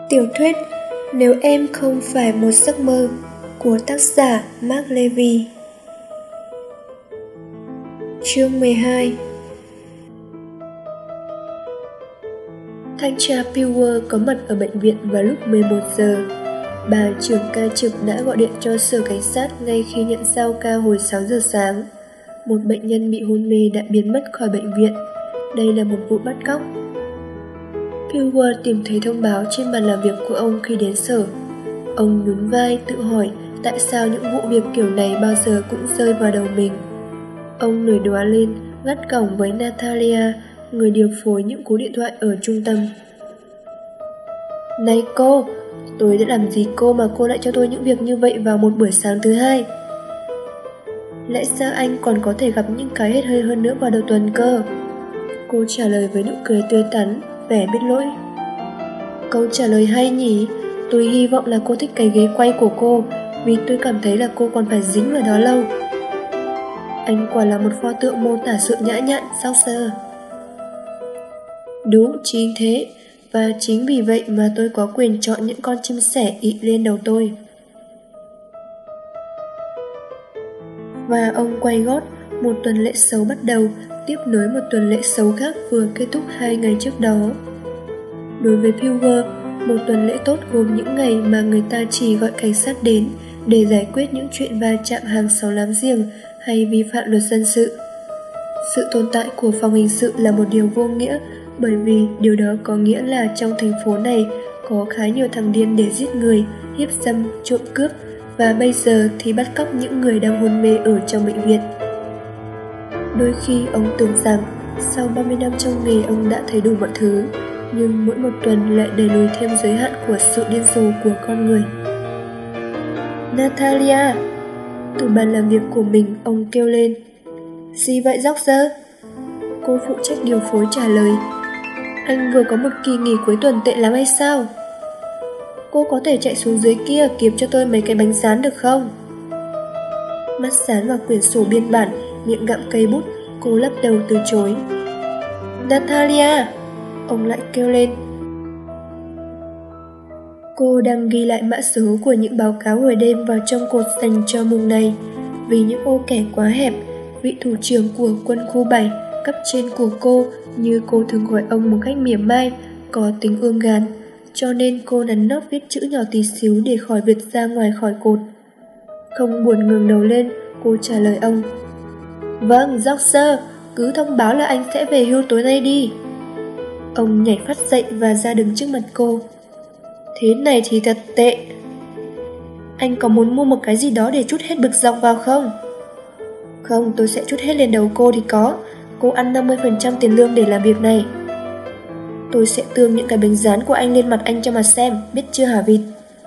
Tiểu thuyết Nếu em không phải một giấc mơ của tác giả Mark Levy. Chương 12. Thanh tra Pilwer có mặt ở bệnh viện vào lúc 11 giờ. Bà trưởng ca trực đã gọi điện cho sở cảnh sát ngay khi nhận giao ca hồi 6 giờ sáng. Một bệnh nhân bị hôn mê đã biến mất khỏi bệnh viện. Đây là một vụ bắt cóc. Pilwer tìm thấy thông báo trên bàn làm việc của ông khi đến sở. Ông nhún vai tự hỏi tại sao những vụ việc kiểu này bao giờ cũng rơi vào đầu mình. Ông nổi đoá lên, gắt gỏng với Natalia, người điều phối những cú điện thoại ở trung tâm. Này cô, tôi đã làm gì cô mà cô lại cho tôi những việc như vậy vào một buổi sáng thứ hai? Lẽ sao anh còn có thể gặp những cái hết hơi hơn nữa vào đầu tuần cơ? Cô trả lời với nụ cười tươi tắn, vẻ biết lỗi. Câu trả lời hay nhỉ? Tôi hy vọng là cô thích cái ghế quay của cô, vì tôi cảm thấy là cô còn phải dính vào đó lâu. Anh quả là một pho tượng mô tả sự nhã nhặn, Saucer. Đúng, chính thế. Và chính vì vậy mà tôi có quyền chọn những con chim sẻ ị lên đầu tôi. Và ông quay gót, một tuần lễ xấu bắt đầu, tiếp nối một tuần lễ xấu khác vừa kết thúc 2 ngày trước đó. Đối với Pilwer, một tuần lễ tốt gồm những ngày mà người ta chỉ gọi cảnh sát đến để giải quyết những chuyện va chạm hàng xóm láng giềng hay vi phạm luật dân sự. Sự tồn tại của phòng hình sự là một điều vô nghĩa, bởi vì điều đó có nghĩa là trong thành phố này có khá nhiều thằng điên để giết người, hiếp dâm, trộm cướp, và bây giờ thì bắt cóc những người đang hôn mê ở trong bệnh viện. Đôi khi ông tưởng rằng sau 30 năm trong nghề ông đã thấy đủ mọi thứ, nhưng mỗi một tuần lại đẩy lùi thêm giới hạn của sự điên rồ của con người. Natalia! Từ bàn làm việc của mình, ông kêu lên. Gì vậy Roger? Cô phụ trách điều phối trả lời. Anh vừa có một kỳ nghỉ cuối tuần tệ lắm hay sao? Cô có thể chạy xuống dưới kia kiếm cho tôi mấy cái bánh rán được không? Mắt dán vào quyển sổ biên bản, miệng gặm cây bút, cô lắc đầu từ chối. Natalia! Ông lại kêu lên. Cô đang ghi lại mã số của những báo cáo hồi đêm vào trong cột dành cho mùng này. Vì những ô kẻ quá hẹp, vị thủ trưởng của quân khu 7, cấp trên của cô, như cô thường gọi ông một cách mỉa mai, có tính ươm gàn, cho nên cô nắn nót viết chữ nhỏ tí xíu để khỏi vượt ra ngoài khỏi cột. Không buồn ngẩng đầu lên, cô trả lời ông. Vâng, Roger, cứ thông báo là anh sẽ về hưu tối nay đi. Ông nhảy phát dậy và ra đứng trước mặt cô. Thế này thì thật tệ. Anh có muốn mua một cái gì đó để trút hết bực dọc vào không? Không, tôi sẽ trút hết lên đầu cô thì có. Cô ăn 50% tiền lương để làm việc này. Tôi sẽ tươm những cái bánh rán của anh lên mặt anh cho mà xem, biết chưa hả vịt?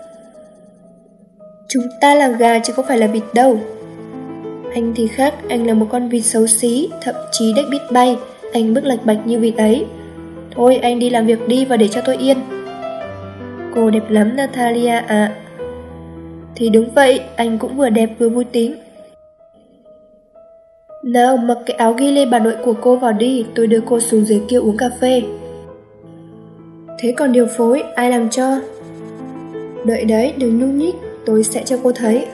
Chúng ta là gà chứ không phải là vịt đâu. Anh thì khác, anh là một con vịt xấu xí, thậm chí đếch biết bay. Anh bước lạch bạch như vịt ấy. Thôi anh đi làm việc đi và để cho tôi yên. Cô đẹp lắm Natalia ạ. Thì đúng vậy, anh cũng vừa đẹp vừa vui tính. Nào mặc cái áo ghi lê bà nội của cô vào đi, tôi đưa cô xuống dưới kia uống cà phê. Thế còn điều phối, ai làm cho? Đợi đấy, đừng nhúc nhích, tôi sẽ cho cô thấy.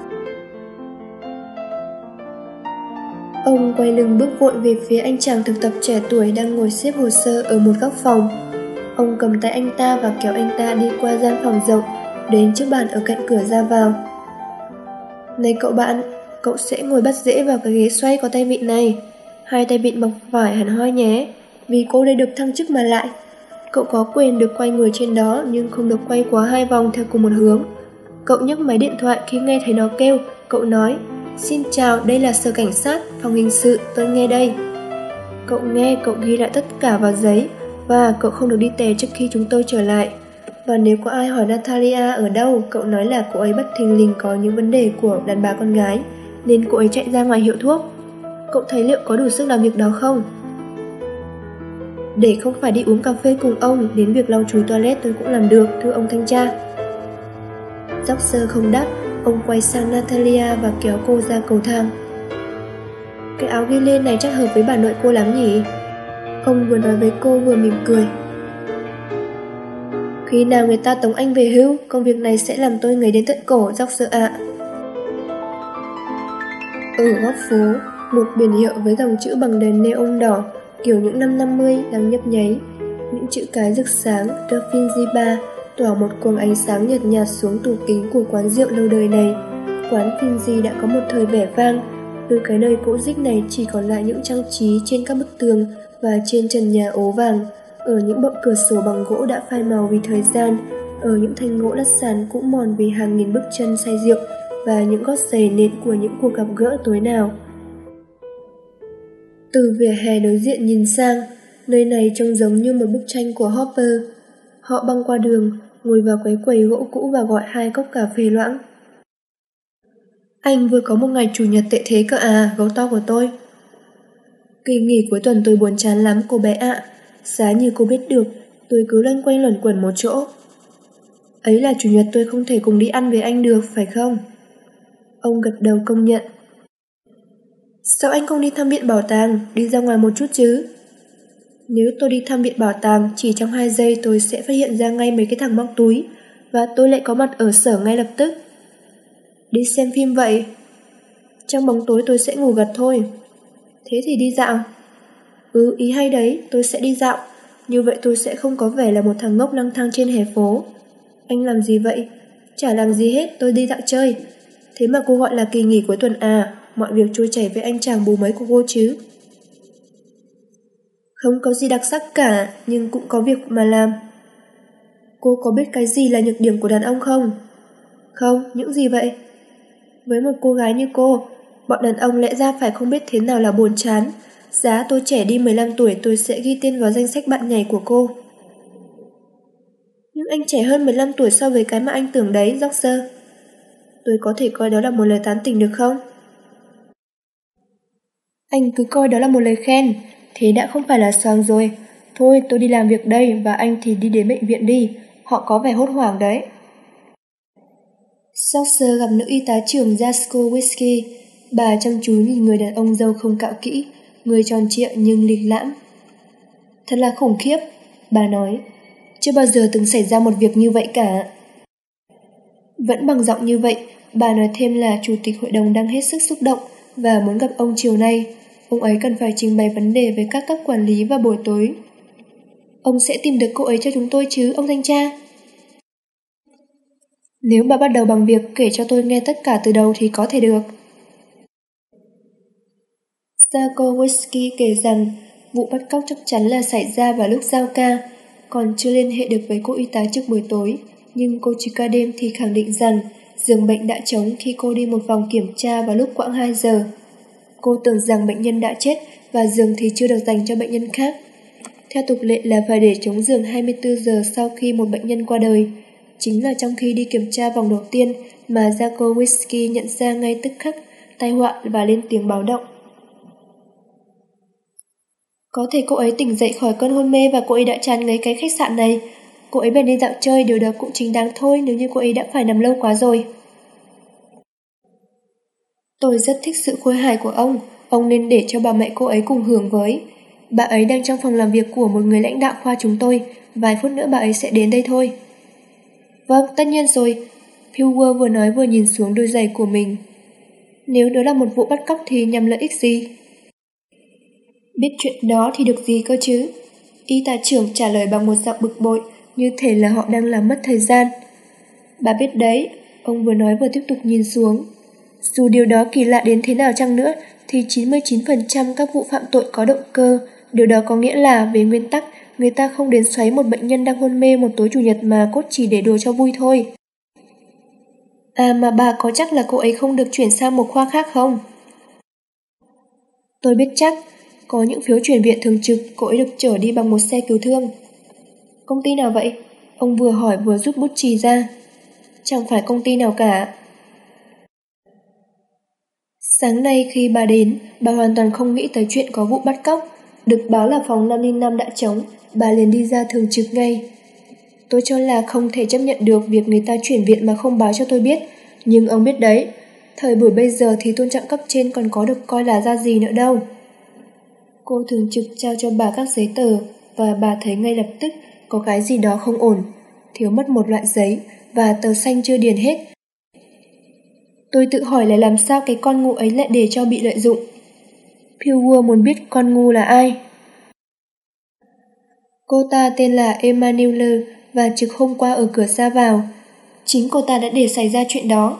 Ông quay lưng bước vội về phía anh chàng thực tập trẻ tuổi đang ngồi xếp hồ sơ ở một góc phòng. Ông cầm tay anh ta và kéo anh ta đi qua gian phòng rộng, đến chiếc bàn ở cạnh cửa ra vào. Này cậu bạn, cậu sẽ ngồi bắt rễ vào cái ghế xoay có tay vịn này. 2 tay vịn bằng phải hẳn hoi nhé, vì cô đây được thăng chức mà lại. Cậu có quyền được quay người trên đó, nhưng không được quay quá 2 vòng theo cùng một hướng. Cậu nhấc máy điện thoại khi nghe thấy nó kêu. Cậu nói, xin chào, đây là sở cảnh sát, phòng hình sự, tôi nghe đây. Cậu nghe, cậu ghi lại tất cả vào giấy. Và cậu không được đi tè trước khi chúng tôi trở lại. Và nếu có ai hỏi Natalia ở đâu, cậu nói là cô ấy bất thình lình có những vấn đề của đàn bà con gái, nên cô ấy chạy ra ngoài hiệu thuốc. Cậu thấy liệu có đủ sức làm việc đó không? Để không phải đi uống cà phê cùng ông, đến việc lau chùi toilet tôi cũng làm được, thưa ông thanh tra. Roger không đáp, ông quay sang Natalia và kéo cô ra cầu thang. Cái áo ghi lê này chắc hợp với bà nội cô lắm nhỉ? Ông vừa nói với cô vừa mỉm cười. Khi nào người ta tống anh về hưu, công việc này sẽ làm tôi ngấy đến tận cổ, George ạ. Ở góc phố, một biển hiệu với dòng chữ bằng đèn neon đỏ, kiểu những năm 50 đang nhấp nháy. Những chữ cái rực sáng, The Finzi Bar, tỏa một quầng ánh sáng nhợt nhạt xuống tủ kính của quán rượu lâu đời này. Quán Finzi đã có một thời vẻ vang, từ cái nơi cũ rích này chỉ còn lại những trang trí trên các bức tường và trên trần nhà ố vàng, ở những bậc cửa sổ bằng gỗ đã phai màu vì thời gian, ở những thanh gỗ lát sàn cũ mòn vì hàng nghìn bước chân say rượu và những gót giày nện của những cuộc gặp gỡ tối nào. Từ vỉa hè đối diện nhìn sang, nơi này trông giống như một bức tranh của Hopper. Họ băng qua đường, ngồi vào cái quầy gỗ cũ và gọi 2 cốc cà phê loãng. Anh vừa có một ngày chủ nhật tệ thế cơ à, gấu to của tôi. Kỳ nghỉ cuối tuần tôi buồn chán lắm cô bé ạ. Giá như cô biết được, tôi cứ loanh quanh luẩn quẩn một chỗ. Ấy là chủ nhật tôi không thể cùng đi ăn với anh được, phải không? Ông gật đầu công nhận. Sao anh không đi thăm viện bảo tàng, đi ra ngoài một chút chứ? Nếu tôi đi thăm viện bảo tàng, chỉ trong 2 giây tôi sẽ phát hiện ra ngay mấy cái thằng móc túi, và tôi lại có mặt ở sở ngay lập tức. Đi xem phim vậy. Trong bóng tối tôi sẽ ngủ gật thôi. Thế thì đi dạo. Ý hay đấy, tôi sẽ đi dạo. Như vậy tôi sẽ không có vẻ là một thằng ngốc lang thang trên hè phố. Anh làm gì vậy? Chả làm gì hết, tôi đi dạo chơi. Thế mà cô gọi là kỳ nghỉ cuối tuần à? Mọi việc trôi chảy với anh chàng bù mấy của cô chứ. Không có gì đặc sắc cả, nhưng cũng có việc mà làm. Cô có biết cái gì là nhược điểm của đàn ông không? Không, những gì vậy? Với một cô gái như cô, bọn đàn ông lẽ ra phải không biết thế nào là buồn chán. Giá tôi trẻ đi 15 tuổi tôi sẽ ghi tên vào danh sách bạn nhảy của cô. Nhưng anh trẻ hơn 15 tuổi so với cái mà anh tưởng đấy, George. Tôi có thể coi đó là một lời tán tỉnh được không? Anh cứ coi đó là một lời khen, thế đã không phải là xoàng rồi. Thôi tôi đi làm việc đây và anh thì đi đến bệnh viện đi, họ có vẻ hốt hoảng đấy. George gặp nữ y tá trưởng Jasko Whisky, bà chăm chú nhìn người đàn ông râu không cạo kỹ, người tròn trịa nhưng lịch lãm. Thật là khủng khiếp, bà nói, chưa bao giờ từng xảy ra một việc như vậy cả. Vẫn bằng giọng như vậy, bà nói thêm là chủ tịch hội đồng đang hết sức xúc động và muốn gặp ông chiều nay. Ông ấy cần phải trình bày vấn đề với các cấp quản lý vào buổi tối. Ông sẽ tìm được cô ấy cho chúng tôi chứ, ông thanh tra? Nếu bà bắt đầu bằng việc kể cho tôi nghe tất cả từ đầu thì có thể được. Jasko Whisky kể rằng vụ bắt cóc chắc chắn là xảy ra vào lúc giao ca, còn chưa liên hệ được với cô y tá trước buổi tối, nhưng cô trực ca đêm thì khẳng định rằng giường bệnh đã trống khi cô đi một vòng kiểm tra vào lúc quãng 2 giờ. Cô tưởng rằng bệnh nhân đã chết và giường thì chưa được dành cho bệnh nhân khác. Theo tục lệ là phải để trống giường 24 giờ sau khi một bệnh nhân qua đời. Chính là trong khi đi kiểm tra vòng đầu tiên mà Jasko Whisky nhận ra ngay tức khắc tai họa và lên tiếng báo động. Có thể cô ấy tỉnh dậy khỏi cơn hôn mê và cô ấy đã chán ngấy cái khách sạn này. Cô ấy bèn đi dạo chơi, điều đó cũng chính đáng thôi nếu như cô ấy đã phải nằm lâu quá rồi. Tôi rất thích sự khôi hài của ông nên để cho bà mẹ cô ấy cùng hưởng với. Bà ấy đang trong phòng làm việc của một người lãnh đạo khoa chúng tôi, vài phút nữa bà ấy sẽ đến đây thôi. Vâng, tất nhiên rồi, Pilger vừa nói vừa nhìn xuống đôi giày của mình. Nếu đó là một vụ bắt cóc thì nhằm lợi ích gì? Biết chuyện đó thì được gì cơ chứ? Y tá trưởng trả lời bằng một giọng bực bội, như thể là họ đang làm mất thời gian. Bà biết đấy, ông vừa nói vừa tiếp tục nhìn xuống. Dù điều đó kỳ lạ đến thế nào chăng nữa, thì 99% các vụ phạm tội có động cơ. Điều đó có nghĩa là, về nguyên tắc, người ta không đến xoáy một bệnh nhân đang hôn mê một tối chủ nhật mà cốt chỉ để đùa cho vui thôi. À mà bà có chắc là cô ấy không được chuyển sang một khoa khác không? Tôi biết chắc, có những phiếu chuyển viện thường trực, cô ấy được chở đi bằng một xe cứu thương. Công ty nào vậy? Ông vừa hỏi vừa rút bút chì ra. Chẳng phải công ty nào cả. Sáng nay khi bà đến, bà hoàn toàn không nghĩ tới chuyện có vụ bắt cóc. Được báo là phòng 505 đã trống, bà liền đi ra thường trực ngay. Tôi cho là không thể chấp nhận được việc người ta chuyển viện mà không báo cho tôi biết. Nhưng ông biết đấy, thời buổi bây giờ thì tôn trọng cấp trên còn có được coi là ra gì nữa đâu. Cô thường trực trao cho bà các giấy tờ và bà thấy ngay lập tức có cái gì đó không ổn. thiếu mất một loại giấy và tờ xanh chưa điền hết. Tôi tự hỏi là làm sao cái con ngu ấy lại để cho bị lợi dụng. Pilwer muốn biết con ngu là ai. Cô ta tên là Emmanuel và trực hôm qua ở cửa ra vào. Chính cô ta đã để xảy ra chuyện đó.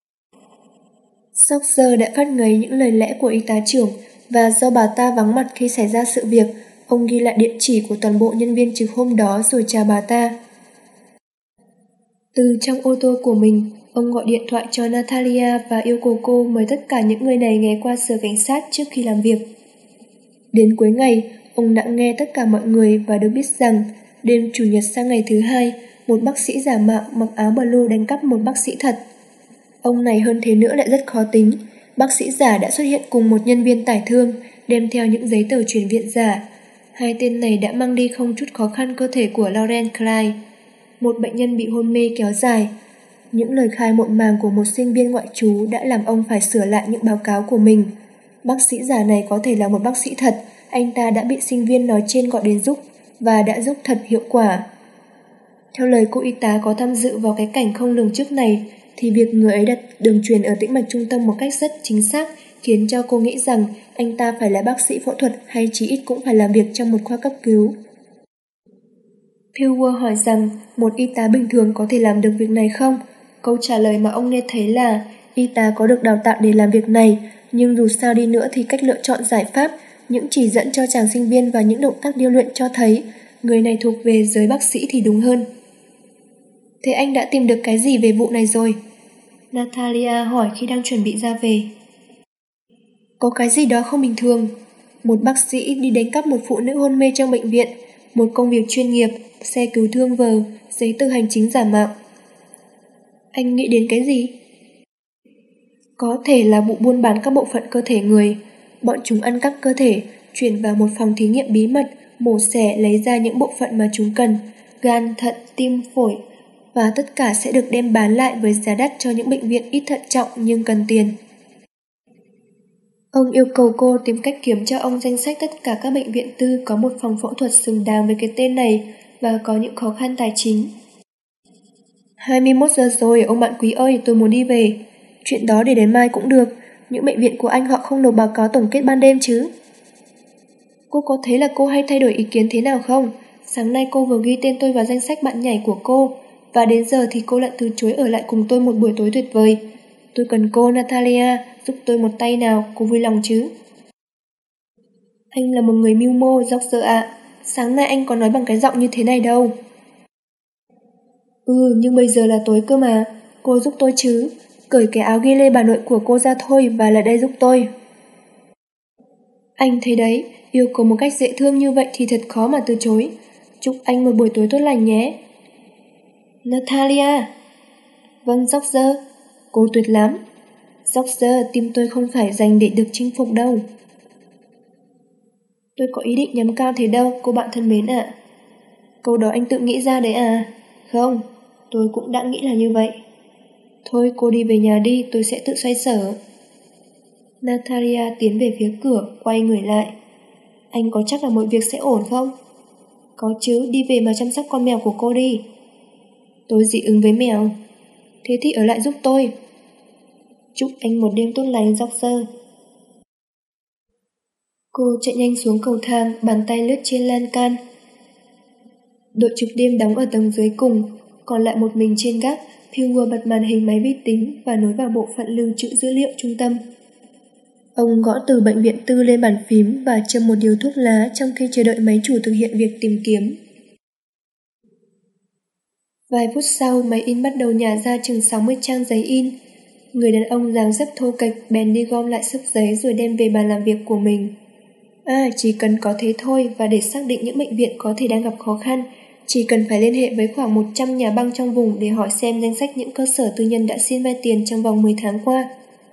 Soxer đã phát ngấy những lời lẽ của y tá trưởng và do bà ta vắng mặt khi xảy ra sự việc, ông ghi lại địa chỉ của toàn bộ nhân viên trực hôm đó rồi chào bà ta. Từ trong ô tô của mình, ông gọi điện thoại cho Natalia và yêu cầu cô mời tất cả những người này ghé qua sở cảnh sát trước khi làm việc. Đến cuối ngày, ông đã nghe tất cả mọi người và được biết rằng đêm Chủ nhật sang ngày thứ hai, một bác sĩ giả mạo mặc áo blue đánh cắp một bác sĩ thật. Ông này hơn thế nữa lại rất khó tính. Bác sĩ giả đã xuất hiện cùng một nhân viên tải thương, đem theo những giấy tờ chuyển viện giả. Hai tên này đã mang đi không chút khó khăn cơ thể của Lauren Klein, một bệnh nhân bị hôn mê kéo dài. Những lời khai muộn màng của một sinh viên ngoại trú đã làm ông phải sửa lại những báo cáo của mình. Bác sĩ giả này có thể là một bác sĩ thật, anh ta đã bị sinh viên nói trên gọi đến giúp và đã giúp thật hiệu quả. Theo lời cô y tá có tham dự vào cái cảnh không lường trước này, thì việc người ấy đặt đường truyền ở tĩnh mạch trung tâm một cách rất chính xác khiến cho cô nghĩ rằng anh ta phải là bác sĩ phẫu thuật hay chí ít cũng phải làm việc trong một khoa cấp cứu. Pilwer hỏi rằng một y tá bình thường có thể làm được việc này không? Câu trả lời mà ông nghe thấy là y tá có được đào tạo để làm việc này, nhưng dù sao đi nữa thì cách lựa chọn giải pháp, những chỉ dẫn cho chàng sinh viên và những động tác điêu luyện cho thấy người này thuộc về giới bác sĩ thì đúng hơn. Thế anh đã tìm được cái gì về vụ này rồi? Natalia hỏi khi đang chuẩn bị ra về. Có cái gì đó không bình thường. Một bác sĩ đi đánh cắp một phụ nữ hôn mê trong bệnh viện, một công việc chuyên nghiệp, xe cứu thương vờ, giấy tờ hành chính giả mạo. Anh nghĩ đến cái gì? Có thể là vụ buôn bán các bộ phận cơ thể người. Bọn chúng ăn cắp cơ thể, chuyển vào một phòng thí nghiệm bí mật, mổ xẻ lấy ra những bộ phận mà chúng cần, gan, thận, tim, phổi, và tất cả sẽ được đem bán lại với giá đắt cho những bệnh viện ít thận trọng nhưng cần tiền. Ông yêu cầu cô tìm cách kiếm cho ông danh sách tất cả các bệnh viện tư có một phòng phẫu thuật xứng đáng với cái tên này và có những khó khăn tài chính. 21 giờ rồi, ông bạn quý ơi, tôi muốn đi về. Chuyện đó để đến mai cũng được. Những bệnh viện của anh họ không nộp báo cáo tổng kết ban đêm chứ? Cô có thấy là cô hay thay đổi ý kiến thế nào không? Sáng nay cô vừa ghi tên tôi vào danh sách bạn nhảy của cô, và đến giờ thì cô lại từ chối ở lại cùng tôi một buổi tối tuyệt vời. Tôi cần cô, Natalia, giúp tôi một tay nào, cô vui lòng chứ? Anh là một người mưu mô, Roger ạ. Sáng nay anh có nói bằng cái giọng như thế này đâu. Nhưng bây giờ là tối cơ mà. Cô giúp tôi chứ. Cởi cái áo ghi lê bà nội của cô ra thôi và lại đây giúp tôi. Anh thấy đấy, yêu cầu một cách dễ thương như vậy thì thật khó mà từ chối. Chúc anh một buổi tối tốt lành nhé. Natalia. Vâng, Roger. Cô tuyệt lắm. Roger, tim tôi không phải dành để được chinh phục đâu. Tôi có ý định nhắm cao thế đâu, cô bạn thân mến ạ. Câu đó anh tự nghĩ ra đấy à? Không, tôi cũng đã nghĩ là như vậy. Thôi cô đi về nhà đi, tôi sẽ tự xoay sở. Natalia tiến về phía cửa, quay người lại. Anh có chắc là mọi việc sẽ ổn không? Có chứ, đi về mà chăm sóc con mèo của cô đi. Tôi dị ứng với mèo. Thế thì ở lại giúp tôi. Chúc anh một đêm tốt lành, Roger. Cô chạy nhanh xuống cầu thang, bàn tay lướt trên lan can. Đội trực đêm đóng ở tầng dưới cùng, còn lại một mình trên gác. Pilwer bật màn hình máy vi tính và nối vào bộ phận lưu trữ dữ liệu trung tâm. Ông gõ từ bệnh viện tư lên bàn phím và châm một điếu thuốc lá trong khi chờ đợi máy chủ thực hiện việc tìm kiếm. Vài phút sau, máy in bắt đầu nhả ra chừng 60 trang giấy in. Người đàn ông dáng dấp thô kệch bèn đi gom lại xấp giấy rồi đem về bàn làm việc của mình. Chỉ cần có thế thôi, và để xác định những bệnh viện có thể đang gặp khó khăn, chỉ cần phải liên hệ với khoảng 100 nhà băng trong vùng để hỏi xem danh sách những cơ sở tư nhân đã xin vay tiền trong vòng 10 tháng qua.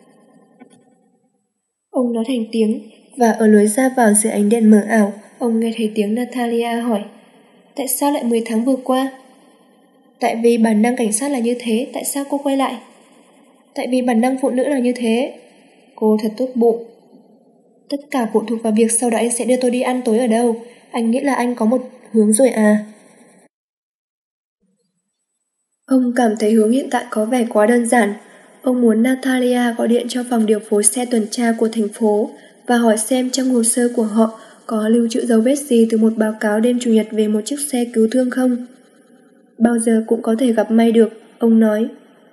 Ông nói thành tiếng, và ở lối ra vào dưới ánh đèn mờ ảo, ông nghe thấy tiếng Natalia hỏi: Tại sao lại 10 tháng vừa qua? Tại vì bản năng cảnh sát là như thế, tại sao cô quay lại? Tại vì bản năng phụ nữ là như thế. Cô thật tốt bụng. Tất cả phụ thuộc vào việc sau đó anh sẽ đưa tôi đi ăn tối ở đâu. Anh nghĩ là anh có một hướng rồi à? Ông cảm thấy hướng hiện tại có vẻ quá đơn giản. Ông muốn Natalia gọi điện cho phòng điều phối xe tuần tra của thành phố và hỏi xem trong hồ sơ của họ có lưu trữ dấu vết gì từ một báo cáo đêm Chủ nhật về một chiếc xe cứu thương không. Bao giờ cũng có thể gặp may được, ông nói.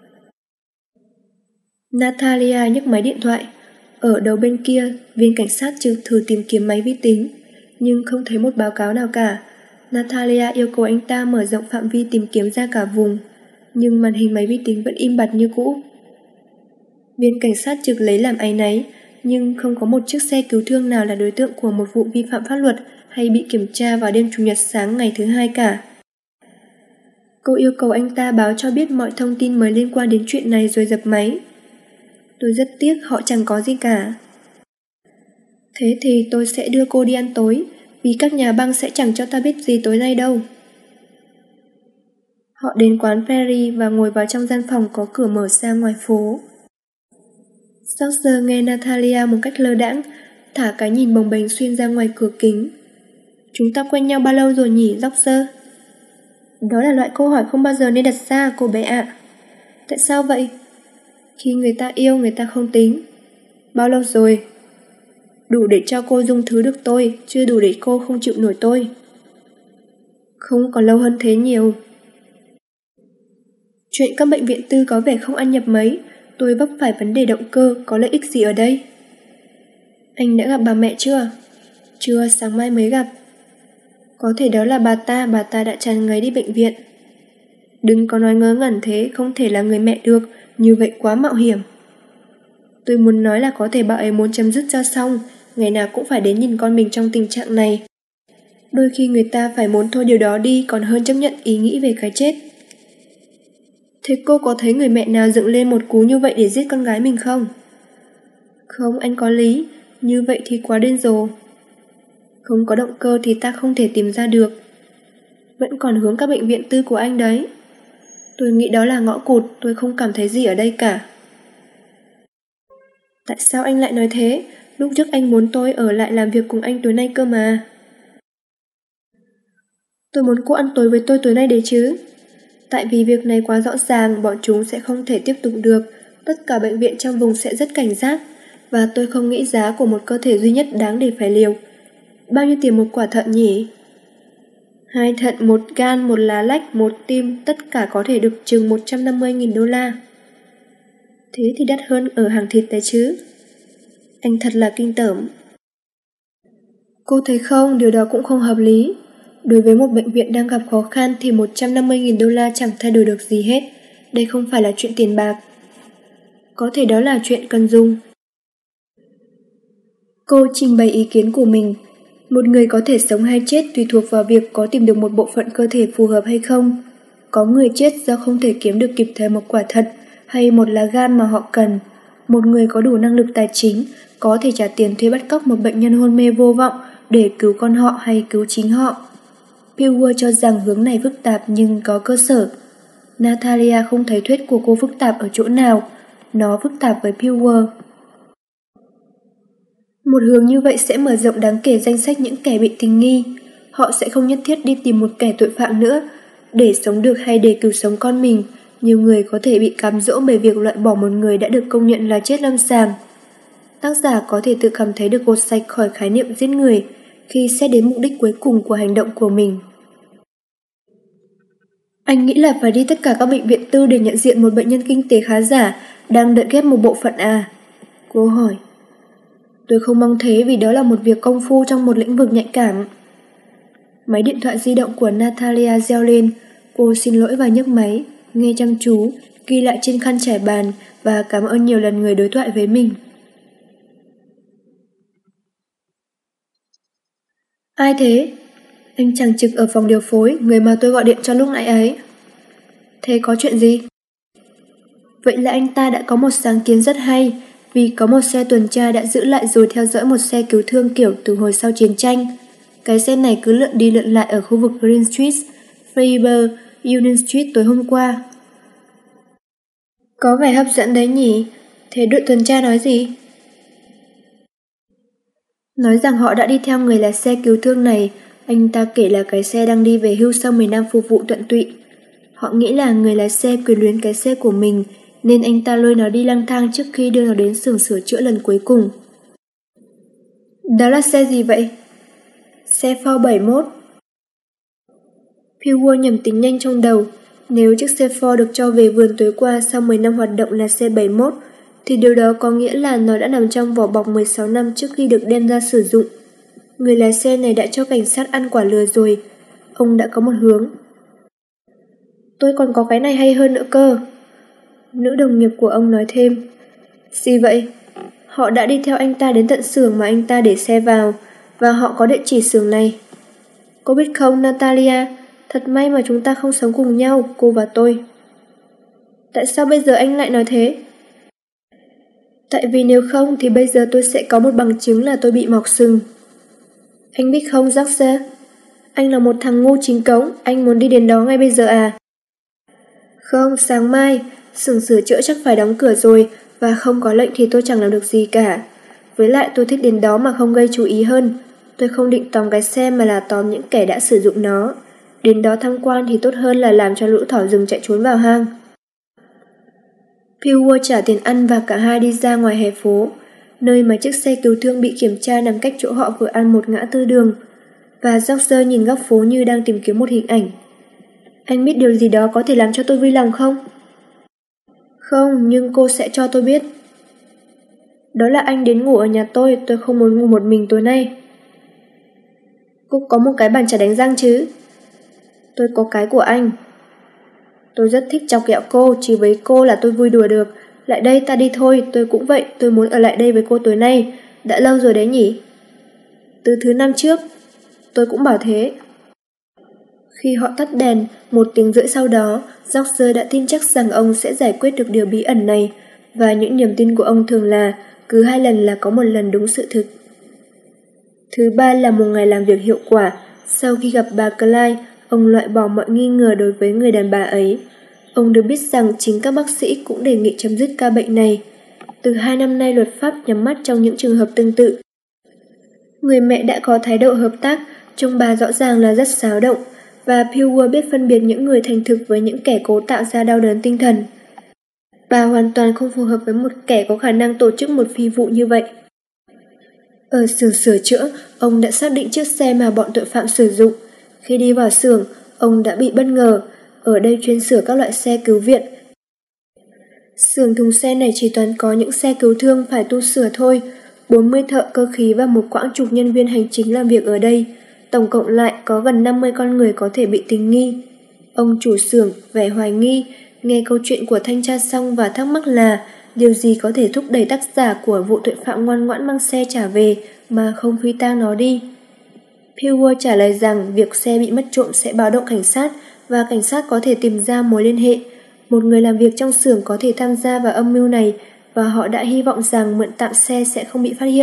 Natalia nhấc máy điện thoại. Ở đầu bên kia, viên cảnh sát trực thử tìm kiếm máy vi tính, nhưng không thấy một báo cáo nào cả. Natalia yêu cầu anh ta mở rộng phạm vi tìm kiếm ra cả vùng, nhưng màn hình máy vi tính vẫn im bặt như cũ. Viên cảnh sát trực lấy làm áy náy, nhưng không có một chiếc xe cứu thương nào là đối tượng của một vụ vi phạm pháp luật hay bị kiểm tra vào đêm Chủ nhật sáng ngày thứ Hai cả. Cô yêu cầu anh ta báo cho biết mọi thông tin mới liên quan đến chuyện này rồi dập máy. Tôi rất tiếc họ chẳng có gì cả. Thế thì tôi sẽ đưa cô đi ăn tối, vì các nhà băng sẽ chẳng cho ta biết gì tối nay đâu. Họ đến quán Perry và ngồi vào trong gian phòng có cửa mở ra ngoài phố. George nghe Natalia một cách lơ đãng, thả cái nhìn bồng bềnh xuyên ra ngoài cửa kính. Chúng ta quen nhau bao lâu rồi nhỉ, George? Đó là loại câu hỏi không bao giờ nên đặt ra, cô bé ạ. Tại sao vậy? Khi người ta yêu người ta không tính. Bao lâu rồi? Đủ để cho cô dung thứ được tôi, chưa đủ để cô không chịu nổi tôi. Không còn lâu hơn thế nhiều. Chuyện các bệnh viện tư có vẻ không ăn nhập mấy. Tôi vấp phải vấn đề động cơ, có lợi ích gì ở đây? Anh đã gặp bà mẹ chưa? Chưa, sáng mai mới gặp. Có thể đó là bà ta đã tràn ngấy đi bệnh viện. Đừng có nói ngớ ngẩn thế, không thể là người mẹ được, như vậy quá mạo hiểm. Tôi muốn nói là có thể bà ấy muốn chấm dứt cho xong, ngày nào cũng phải đến nhìn con mình trong tình trạng này. Đôi khi người ta phải muốn thôi điều đó đi còn hơn chấp nhận ý nghĩ về cái chết. Thế cô có thấy người mẹ nào dựng lên một cú như vậy để giết con gái mình không? Không, anh có lý, như vậy thì quá điên rồ. Không có động cơ thì ta không thể tìm ra được. Vẫn còn hướng các bệnh viện tư của anh đấy. Tôi nghĩ đó là ngõ cụt, tôi không cảm thấy gì ở đây cả. Tại sao anh lại nói thế? Lúc trước anh muốn tôi ở lại làm việc cùng anh tối nay cơ mà. Tôi muốn cô ăn tối với tôi tối nay đấy chứ. Tại vì việc này quá rõ ràng, bọn chúng sẽ không thể tiếp tục được. Tất cả bệnh viện trong vùng sẽ rất cảnh giác. Và tôi không nghĩ giá của một cơ thể duy nhất đáng để phải liều. Bao nhiêu tiền một quả thận nhỉ? 2 thận, 1 gan, 1 lá lách, 1 tim, tất cả có thể được chừng 150.000 đô la. Thế thì đắt hơn ở hàng thịt đấy chứ. Anh thật là kinh tởm. Cô thấy không, điều đó cũng không hợp lý. Đối với một bệnh viện đang gặp khó khăn thì 150.000 đô la chẳng thay đổi được gì hết. Đây không phải là chuyện tiền bạc. Có thể đó là chuyện cần dùng. Cô trình bày ý kiến của mình. Một người có thể sống hay chết tùy thuộc vào việc có tìm được một bộ phận cơ thể phù hợp hay không. Có người chết do không thể kiếm được kịp thời một quả thận hay một lá gan mà họ cần. Một người có đủ năng lực tài chính có thể trả tiền thuê bắt cóc một bệnh nhân hôn mê vô vọng để cứu con họ hay cứu chính họ. Pilger cho rằng hướng này phức tạp nhưng có cơ sở. Natalia không thấy thuyết của cô phức tạp ở chỗ nào. Nó phức tạp với Pilger. Một hướng như vậy sẽ mở rộng đáng kể danh sách những kẻ bị tình nghi. Họ sẽ không nhất thiết đi tìm một kẻ tội phạm nữa. Để sống được hay để cứu sống con mình, nhiều người có thể bị cám dỗ bởi việc loại bỏ một người đã được công nhận là chết lâm sàng. Tác giả có thể tự cảm thấy được gột sạch khỏi khái niệm giết người khi xét đến mục đích cuối cùng của hành động của mình. Anh nghĩ là phải đi tất cả các bệnh viện tư để nhận diện một bệnh nhân kinh tế khá giả đang đợi ghép một bộ phận à? Cô hỏi. Tôi không mong thế vì đó là một việc công phu trong một lĩnh vực nhạy cảm. Máy điện thoại di động của Natalia reo lên. Cô xin lỗi và nhấc máy, nghe chăm chú, ghi lại trên khăn trải bàn và cảm ơn nhiều lần người đối thoại với mình. Ai thế? Anh chàng trực ở phòng điều phối, người mà tôi gọi điện cho lúc nãy ấy. Thế có chuyện gì? Vậy là anh ta đã có một sáng kiến rất hay, vì có một xe tuần tra đã giữ lại rồi theo dõi một xe cứu thương kiểu từ hồi sau chiến tranh. Cái xe này cứ lượn đi lượn lại ở khu vực Green Street, Faber, Union Street tối hôm qua. Có vẻ hấp dẫn đấy nhỉ? Thế đội tuần tra nói gì? Nói rằng họ đã đi theo người lái xe cứu thương này. Anh ta kể là cái xe đang đi về hưu sau 10 năm phục vụ tận tụy. Họ nghĩ là người lái xe quyến luyến cái xe của mình, nên anh ta lôi nó đi lang thang trước khi đưa nó đến xưởng sửa chữa lần cuối cùng. Đó là xe gì vậy? Xe Ford 71. Pilwell nhẩm tính nhanh trong đầu. Nếu chiếc xe Ford được cho về vườn tối qua sau 10 năm hoạt động là xe 71, thì điều đó có nghĩa là nó đã nằm trong vỏ bọc 16 năm trước khi được đem ra sử dụng. Người lái xe này đã cho cảnh sát ăn quả lừa rồi. Ông đã có một hướng. Tôi còn có cái này hay hơn nữa cơ. Nữ đồng nghiệp của ông nói thêm. Gì vậy? Họ đã đi theo anh ta đến tận xưởng mà anh ta để xe vào, và họ có địa chỉ xưởng này. Cô biết không, Natalia, thật may mà chúng ta không sống cùng nhau, cô và tôi. Tại sao bây giờ anh lại nói thế? Tại vì nếu không thì bây giờ tôi sẽ có một bằng chứng là tôi bị mọc sừng. Anh biết không, George? Anh là một thằng ngu chính cống, anh muốn đi đến đó ngay bây giờ à? Không, sáng mai, xưởng sửa chữa chắc phải đóng cửa rồi, và không có lệnh thì tôi chẳng làm được gì cả. Với lại tôi thích đến đó mà không gây chú ý hơn. Tôi không định tóm cái xe mà là tóm những kẻ đã sử dụng nó. Đến đó tham quan thì tốt hơn là làm cho lũ thỏ rừng chạy trốn vào hang. Pilwell trả tiền ăn và cả hai đi ra ngoài hè phố, nơi mà chiếc xe cứu thương bị kiểm tra nằm cách chỗ họ vừa ăn một ngã tư đường. Và George nhìn góc phố như đang tìm kiếm một hình ảnh. Anh biết điều gì đó có thể làm cho tôi vui lòng không? Không, nhưng cô sẽ cho tôi biết. Đó là anh đến ngủ ở nhà tôi không muốn ngủ một mình tối nay. Cô có một cái bàn chải đánh răng chứ? Tôi có cái của anh. Tôi rất thích chọc ghẹo cô, chỉ với cô là tôi vui đùa được. Lại đây, ta đi thôi, tôi cũng vậy, tôi muốn ở lại đây với cô tối nay. Đã lâu rồi đấy nhỉ? Từ thứ năm trước. Tôi cũng bảo thế. Khi họ tắt đèn, 1 tiếng rưỡi sau đó, George đã tin chắc rằng ông sẽ giải quyết được điều bí ẩn này, và những niềm tin của ông thường là cứ 2 lần là có 1 lần đúng sự thực. Thứ ba là một ngày làm việc hiệu quả. Sau khi gặp bà Clyde, ông loại bỏ mọi nghi ngờ đối với người đàn bà ấy. Ông được biết rằng chính các bác sĩ cũng đề nghị chấm dứt ca bệnh này. Từ 2 năm nay luật pháp nhắm mắt trong những trường hợp tương tự. Người mẹ đã có thái độ hợp tác, trông bà rõ ràng là rất xáo động, và Pilwell biết phân biệt những người thành thực với những kẻ cố tạo ra đau đớn tinh thần. Bà hoàn toàn không phù hợp với một kẻ có khả năng tổ chức một phi vụ như vậy. Ở xưởng sửa chữa, ông đã xác định chiếc xe mà bọn tội phạm sử dụng. Khi đi vào xưởng, ông đã bị bất ngờ. Ở đây chuyên sửa các loại xe cứu viện. Xưởng thùng xe này chỉ toàn có những xe cứu thương phải tu sửa thôi. 40 thợ cơ khí và một quãng chục nhân viên hành chính làm việc ở đây. Tổng cộng lại có gần 50 con người có thể bị tình nghi. Ông chủ xưởng vẻ hoài nghi, nghe câu chuyện của thanh tra xong và thắc mắc là điều gì có thể thúc đẩy tác giả của vụ tội phạm ngoan ngoãn mang xe trả về mà không phi tang nó đi. Pilwell trả lời rằng việc xe bị mất trộm sẽ báo động cảnh sát và cảnh sát có thể tìm ra mối liên hệ. Một người làm việc trong xưởng có thể tham gia vào âm mưu này và họ đã hy vọng rằng mượn tạm xe sẽ không bị phát hiện.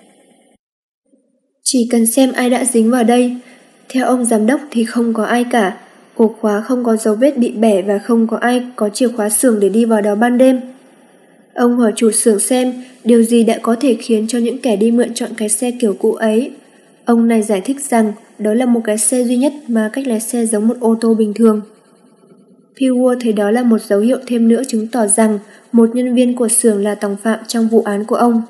Chỉ cần xem ai đã dính vào đây. Theo ông giám đốc thì không có ai cả. Ổ khóa không có dấu vết bị bẻ và không có ai có chìa khóa xưởng để đi vào đó ban đêm. Ông hỏi chủ xưởng xem điều gì đã có thể khiến cho những kẻ đi mượn chọn cái xe kiểu cũ ấy. Ông này giải thích rằng đó là một cái xe duy nhất mà cách lái xe giống một ô tô bình thường. Pilwell thấy đó là một dấu hiệu thêm nữa chứng tỏ rằng một nhân viên của xưởng là tòng phạm trong vụ án của ông.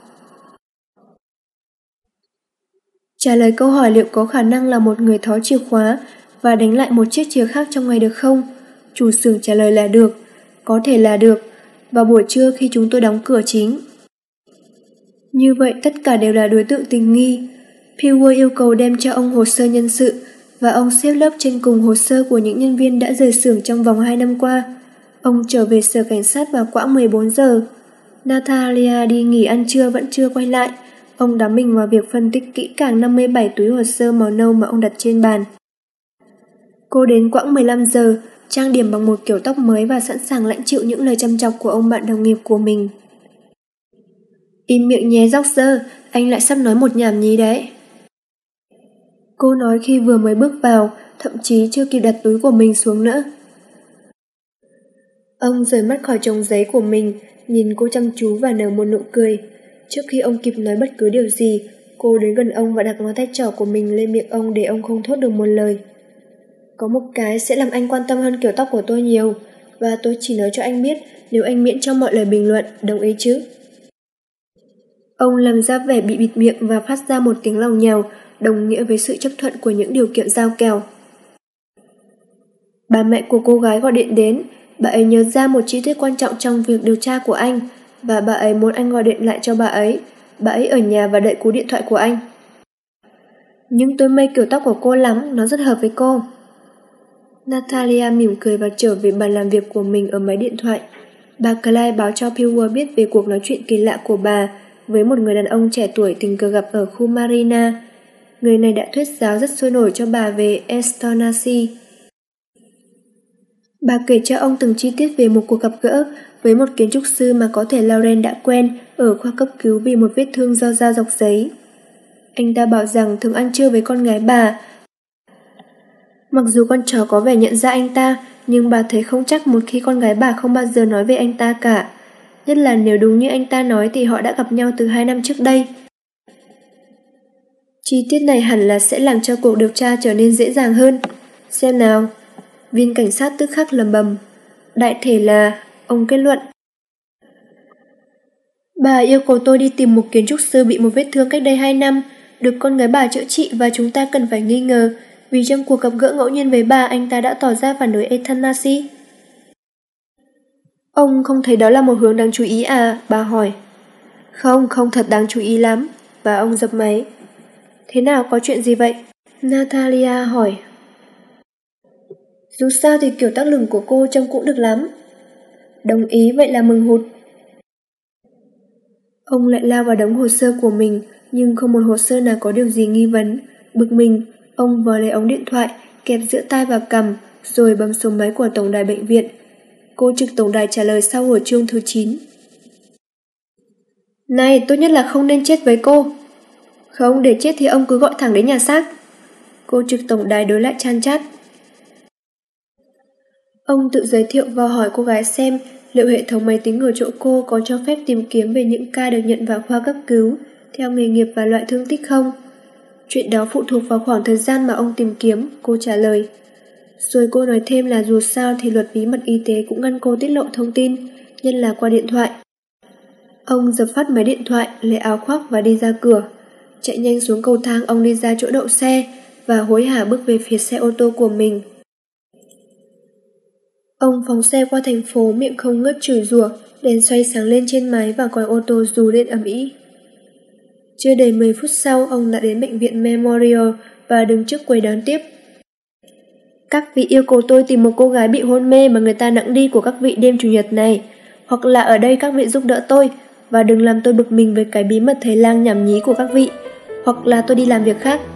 Trả lời câu hỏi liệu có khả năng là một người tháo chìa khóa và đánh lại một chiếc chìa khác trong ngày được không? Chủ xưởng trả lời là được, có thể là được, vào buổi trưa khi chúng tôi đóng cửa chính. Như vậy tất cả đều là đối tượng tình nghi. Pilwell yêu cầu đem cho ông hồ sơ nhân sự và ông xếp lớp trên cùng hồ sơ của những nhân viên đã rời xưởng trong vòng 2 năm qua. Ông trở về sở cảnh sát vào quãng 14 giờ. Natalia đi nghỉ ăn trưa vẫn chưa quay lại. Ông đắm mình vào việc phân tích kỹ càng 57 túi hồ sơ màu nâu mà ông đặt trên bàn. Cô đến quãng 15 giờ, trang điểm bằng một kiểu tóc mới và sẵn sàng lãnh chịu những lời chăm chọc của ông bạn đồng nghiệp của mình. Im miệng nhé George, anh lại sắp nói một nhảm nhí đấy. Cô nói khi vừa mới bước vào, thậm chí chưa kịp đặt túi của mình xuống nữa. Ông rời mắt khỏi chồng giấy của mình, nhìn cô chăm chú và nở một nụ cười. Trước khi ông kịp nói bất cứ điều gì, cô đến gần ông và đặt ngón tay trỏ của mình lên miệng ông để ông không thốt được một lời. Có một cái sẽ làm anh quan tâm hơn kiểu tóc của tôi nhiều, và tôi chỉ nói cho anh biết nếu anh miễn cho mọi lời bình luận, đồng ý chứ? Ông làm ra vẻ bị bịt miệng và phát ra một tiếng lòng nhào, đồng nghĩa với sự chấp thuận của những điều kiện giao kèo. Bà mẹ của cô gái gọi điện đến, bà ấy nhớ ra một chi tiết quan trọng trong việc điều tra của anh, và bà ấy muốn anh gọi điện lại cho bà ấy. Bà ấy ở nhà và đợi cú điện thoại của anh. Nhưng tôi mê kiểu tóc của cô lắm, nó rất hợp với cô. Natalia mỉm cười và trở về bàn làm việc của mình ở máy điện thoại. Bà Clyde báo cho Pilwer biết về cuộc nói chuyện kỳ lạ của bà với một người đàn ông trẻ tuổi tình cờ gặp ở khu Marina. Người này đã thuyết giáo rất sôi nổi cho bà về Estonaci. Bà kể cho ông từng chi tiết về một cuộc gặp gỡ với một kiến trúc sư mà có thể Lauren đã quen ở khoa cấp cứu vì một vết thương do dao dọc giấy. Anh ta bảo rằng thường ăn trưa với con gái bà. Mặc dù con chó có vẻ nhận ra anh ta, nhưng bà thấy không chắc một khi con gái bà không bao giờ nói về anh ta cả. Nhất là nếu đúng như anh ta nói thì họ đã gặp nhau từ 2 năm trước đây. Chi tiết này hẳn là sẽ làm cho cuộc điều tra trở nên dễ dàng hơn. Xem nào. Viên cảnh sát tức khắc lầm bầm. Đại thể là, ông kết luận. Bà yêu cầu tôi đi tìm một kiến trúc sư bị một vết thương cách đây 2 năm, được con gái bà chữa trị và chúng ta cần phải nghi ngờ, vì trong cuộc gặp gỡ ngẫu nhiên với bà anh ta đã tỏ ra phản đối euthanasia. Ông không thấy đó là một hướng đáng chú ý à? Bà hỏi. Không thật đáng chú ý lắm. Và ông dập máy. Thế nào, có chuyện gì vậy? Natalia hỏi. Dù sao thì kiểu tóc lửng của cô trông cũng được lắm. Đồng ý, vậy là mừng hụt. Ông lại lao vào đống hồ sơ của mình, nhưng không một hồ sơ nào có điều gì nghi vấn. Bực mình, ông vò lấy ống điện thoại, kẹp giữa tai và cằm, rồi bấm số máy của tổng đài bệnh viện. Cô trực tổng đài trả lời sau hồi chuông thứ 9. Này, tốt nhất là không nên chết với cô. Không, để chết thì ông cứ gọi thẳng đến nhà xác. Cô trực tổng đài đối lại chan chát. Ông tự giới thiệu và hỏi cô gái xem liệu hệ thống máy tính ở chỗ cô có cho phép tìm kiếm về những ca được nhận vào khoa cấp cứu theo nghề nghiệp và loại thương tích không. Chuyện đó phụ thuộc vào khoảng thời gian mà ông tìm kiếm, cô trả lời. Rồi cô nói thêm là dù sao thì luật bí mật y tế cũng ngăn cô tiết lộ thông tin, nhất là qua điện thoại. Ông dập phát máy điện thoại, lấy áo khoác và đi ra cửa. Chạy nhanh xuống cầu thang, ông đi ra chỗ đậu xe và hối hả bước về phía xe ô tô của mình. Ông phóng xe qua thành phố, miệng không ngớt chửi rủa, đèn xoay sáng lên trên máy và còi ô tô rú lên ầm ĩ. Chưa đầy 10 phút sau, ông đã đến bệnh viện Memorial và đứng trước quầy đón tiếp. Các vị yêu cầu tôi tìm một cô gái bị hôn mê mà người ta nặng đi của các vị đêm chủ nhật này, hoặc là ở đây các vị giúp đỡ tôi, và đừng làm tôi bực mình với cái bí mật thầy lang nhảm nhí của các vị, hoặc là tôi đi làm việc khác.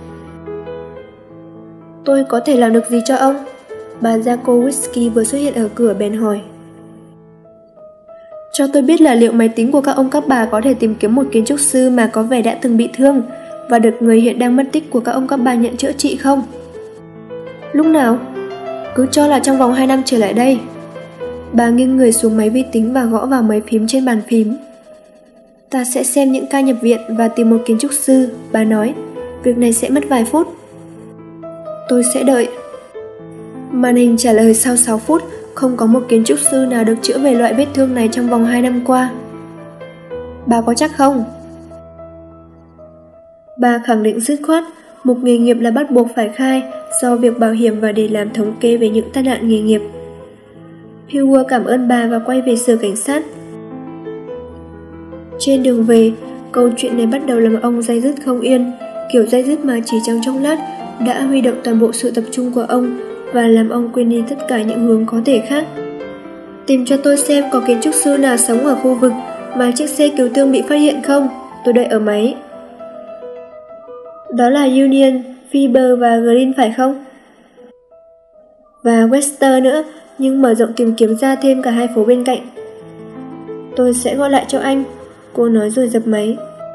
Tôi có thể làm được gì cho ông? Bà Jaco Whisky vừa xuất hiện ở cửa bèn hỏi. Cho tôi biết là liệu máy tính của các ông các bà có thể tìm kiếm một kiến trúc sư mà có vẻ đã từng bị thương và được người hiện đang mất tích của các ông các bà nhận chữa trị không? Lúc nào? Cứ cho là trong vòng 2 năm trở lại đây. Bà nghiêng người xuống máy vi tính và gõ vào mấy phím trên bàn phím. Ta sẽ xem những ca nhập viện và tìm một kiến trúc sư, bà nói. Việc này sẽ mất vài phút. Tôi sẽ đợi. Màn hình trả lời sau 6 phút, không có một kiến trúc sư nào được chữa về loại vết thương này trong vòng 2 năm qua. Bà có chắc không? Bà khẳng định dứt khoát, một nghề nghiệp là bắt buộc phải khai do việc bảo hiểm và để làm thống kê về những tai nạn nghề nghiệp. Pilwer cảm ơn bà và quay về sở cảnh sát. Trên đường về, câu chuyện này bắt đầu làm ông day dứt không yên, kiểu day dứt mà chỉ trong chốc lát đã huy động toàn bộ sự tập trung của ông và làm ông quên đi tất cả những hướng có thể khác. Tìm cho tôi xem có kiến trúc sư nào sống ở khu vực mà chiếc xe cứu thương bị phát hiện không, tôi đợi ở máy. Đó là Union, Fiber và Green phải không? Và Webster nữa, nhưng mở rộng tìm kiếm ra thêm cả 2 phố bên cạnh. Tôi sẽ gọi lại cho anh, cô nói rồi dập máy.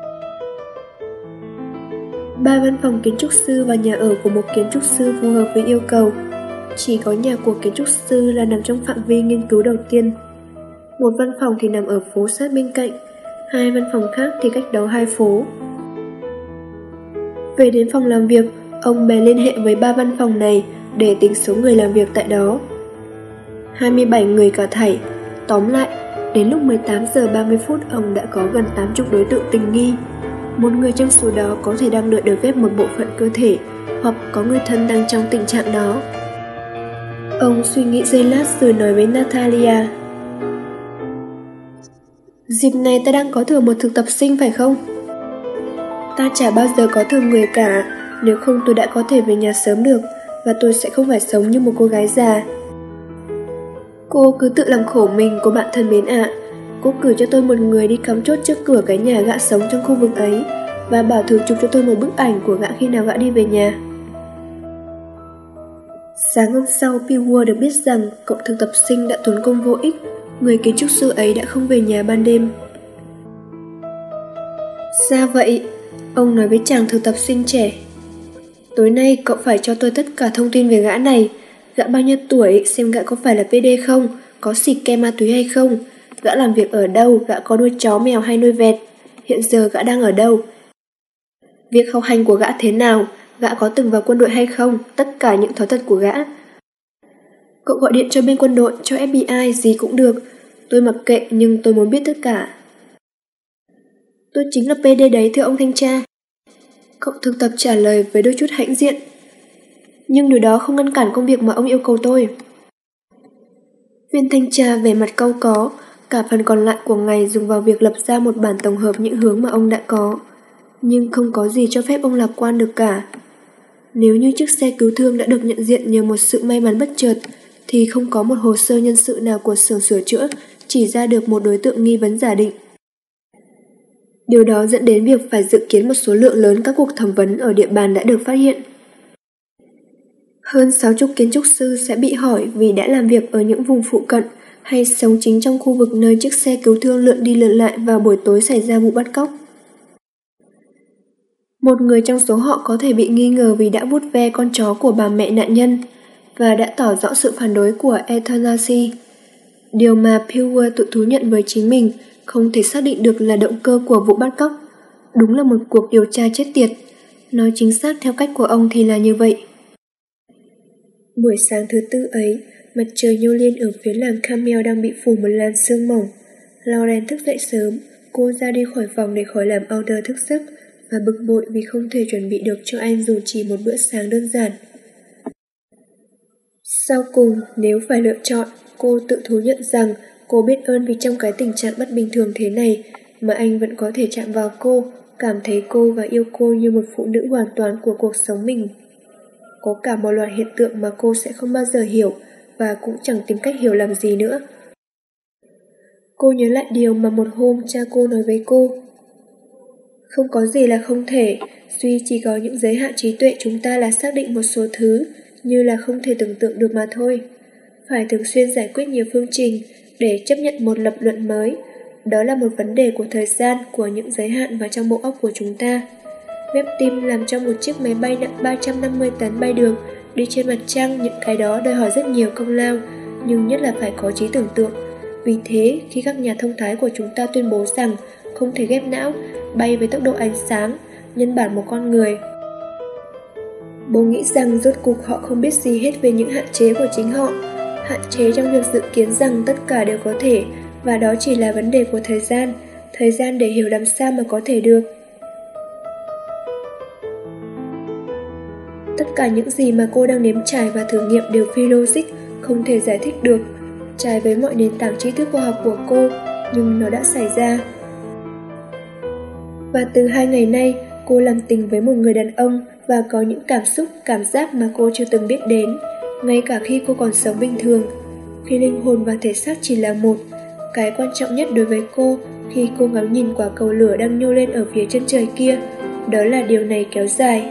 3 văn phòng kiến trúc sư và nhà ở của một kiến trúc sư phù hợp với yêu cầu. Chỉ có nhà của kiến trúc sư là nằm trong phạm vi nghiên cứu đầu tiên. Một văn phòng thì nằm ở phố sát bên cạnh, 2 văn phòng khác thì cách đó 2 phố. Về đến phòng làm việc, ông bèn liên hệ với 3 văn phòng này, để tính số người làm việc tại đó. 27 người cả thảy. Tóm lại, đến lúc 18 giờ 30 phút ông đã có gần 80 đối tượng tình nghi. Một người trong số đó có thể đang đợi được ghép một bộ phận cơ thể, hoặc có người thân đang trong tình trạng đó. Ông suy nghĩ giây lát rồi nói với Natalia: "Dịp này ta đang có thừa một thực tập sinh phải không? Ta chả bao giờ có thừa người cả, nếu không tôi đã có thể về nhà sớm được, và tôi sẽ không phải sống như một cô gái già." "Cô cứ tự làm khổ mình, cô bạn thân mến ạ. Cô cử cho tôi một người đi cắm chốt trước cửa cái nhà gã sống trong khu vực ấy, và bảo thử chụp cho tôi một bức ảnh của gã khi nào gã đi về nhà." Sáng hôm sau, Pilwer được biết rằng cậu thực tập sinh đã tốn công vô ích. Người kiến trúc sư ấy đã không về nhà ban đêm. "Sao vậy?" Ông nói với chàng thực tập sinh trẻ. "Tối nay cậu phải cho tôi tất cả thông tin về gã này. Gã bao nhiêu tuổi, xem gã có phải là PD không, có xịt ke ma túy hay không, gã làm việc ở đâu, gã có nuôi chó mèo hay nuôi vẹt, hiện giờ gã đang ở đâu, việc học hành của gã thế nào, gã có từng vào quân đội hay không, tất cả những thói tật của gã. Cậu gọi điện cho bên quân đội, cho FBI, gì cũng được. Tôi mặc kệ, nhưng tôi muốn biết tất cả." "Tôi chính là PD đấy, thưa ông thanh tra." Cậu thực tập trả lời với đôi chút hãnh diện. "Nhưng điều đó không ngăn cản công việc mà ông yêu cầu tôi." Viên thanh tra vẻ mặt cau có, cả phần còn lại của ngày dùng vào việc lập ra một bản tổng hợp những hướng mà ông đã có. Nhưng không có gì cho phép ông lạc quan được cả. Nếu như chiếc xe cứu thương đã được nhận diện nhờ một sự may mắn bất chợt, thì không có một hồ sơ nhân sự nào của xưởng sửa chữa chỉ ra được một đối tượng nghi vấn giả định. Điều đó dẫn đến việc phải dự kiến một số lượng lớn các cuộc thẩm vấn ở địa bàn đã được phát hiện. Hơn 60 kiến trúc sư sẽ bị hỏi vì đã làm việc ở những vùng phụ cận hay sống chính trong khu vực nơi chiếc xe cứu thương lượn đi lượn lại vào buổi tối xảy ra vụ bắt cóc. Một người trong số họ có thể bị nghi ngờ vì đã vuốt ve con chó của bà mẹ nạn nhân và đã tỏ rõ sự phản đối của euthanasia. Điều mà Pilwer tự thú nhận với chính mình không thể xác định được là động cơ của vụ bắt cóc. Đúng là một cuộc điều tra chết tiệt. Nói chính xác theo cách của ông thì là như vậy. Buổi sáng thứ Tư ấy, mặt trời nhô lên ở phía làng Camel đang bị phủ một làn sương mỏng. Lauren thức dậy sớm, cô ra đi khỏi phòng để khỏi làm Alder thức giấc và bực bội vì không thể chuẩn bị được cho anh dù chỉ một bữa sáng đơn giản. Sau cùng, nếu phải lựa chọn, cô tự thú nhận rằng cô biết ơn vì trong cái tình trạng bất bình thường thế này mà anh vẫn có thể chạm vào cô, cảm thấy cô và yêu cô như một phụ nữ hoàn toàn của cuộc sống mình. Có cả một loạt hiện tượng mà cô sẽ không bao giờ hiểu và cũng chẳng tìm cách hiểu làm gì nữa. Cô nhớ lại điều mà một hôm cha cô nói với cô. Không có gì là không thể, duy chỉ có những giới hạn trí tuệ chúng ta là xác định một số thứ như là không thể tưởng tượng được mà thôi. Phải thường xuyên giải quyết nhiều phương trình để chấp nhận một lập luận mới. Đó là một vấn đề của thời gian, của những giới hạn vào trong bộ óc của chúng ta. Webb tim làm cho một chiếc máy bay nặng 350 tấn bay được, đi trên mặt trăng, những cái đó đòi hỏi rất nhiều công lao, nhưng nhất là phải có trí tưởng tượng. Vì thế, khi các nhà thông thái của chúng ta tuyên bố rằng không thể ghép não, bay với tốc độ ánh sáng, nhân bản một con người, bố nghĩ rằng rốt cuộc họ không biết gì hết về những hạn chế của chính họ, hạn chế trong việc dự kiến rằng tất cả đều có thể, và đó chỉ là vấn đề của thời gian để hiểu làm sao mà có thể được. Tất cả những gì mà cô đang nếm trải và thử nghiệm đều phi logic, không thể giải thích được, trái với mọi nền tảng tri thức khoa học của cô, nhưng nó đã xảy ra. Và từ 2 ngày nay, cô làm tình với một người đàn ông và có những cảm xúc, cảm giác mà cô chưa từng biết đến, ngay cả khi cô còn sống bình thường. Khi linh hồn và thể xác chỉ là một, cái quan trọng nhất đối với cô khi cô ngắm nhìn quả cầu lửa đang nhô lên ở phía chân trời kia, đó là điều này kéo dài.